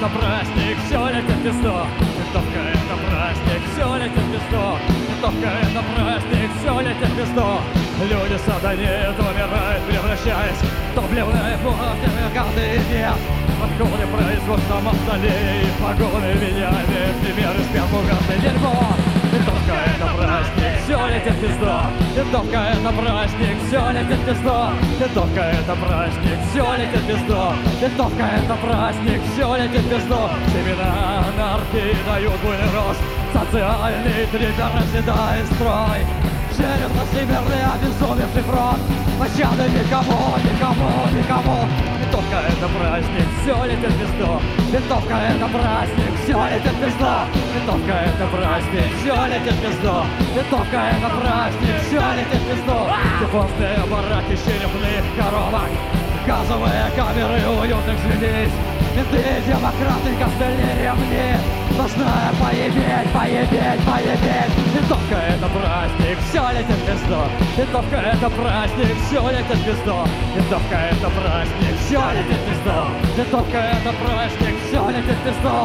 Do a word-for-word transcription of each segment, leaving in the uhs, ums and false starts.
это праздник, все летит в пизду. Винтовка это праздник, все летит в пизду. Винтовка это праздник, все летит в пизду. Люди сатанеют, умирают, превращаясь в топливные пункты, каждый день. Отходы производства мавзолей, погоны меняли, примеры сверху каждое дерьмо. Винтовка это праздник, все летит в пизду. Винтовка это праздник, все летит в пизду. Винтовка это праздник, все летит в пизду. Винтовка это праздник, все летит в пизду. Семена анархии дают буйный рост, социальный триггер разъедает строй. Шерит на северный обезумевший фронт, пощады никому, никому, никому. Винтовка это праздник, все летит в пизду. Винтовка это праздник, все летит в пизду. Винтовка это праздник, все летит в пизду. Винтовка это праздник, все летит в пизду. Тифозные бараки черепных коробок, газовые камеры уютных жилищ. Менты, демократы, костыли, ремни. Сплошная поебеть, поебеть, поебеть. Винтовка это праздник, все летит в пизду. Винтовка это праздник, все летит в пизду. Винтовка это праздник, все летит в пизду. Винтовка это праздник, все летит в пизду.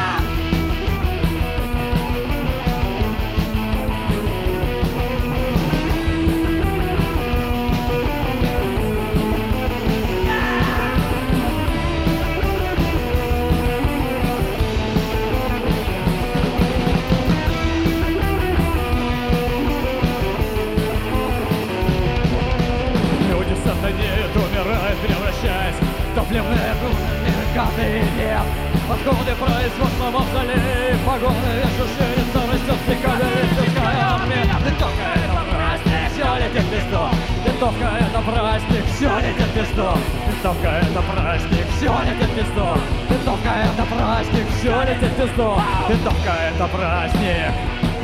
Сатанеют, умирают, превращаясь в топливные пункты каждый день. Отходы производства мавзолей, погоны вешушеница, растет стекалистическая армия. Винтовка это праздник, все летит в пизду. Винтовка это праздник, все летит в пизду. Винтовка это праздник, все летит в пизду. Винтовка это праздник, все летит в пизду. Винтовка это праздник.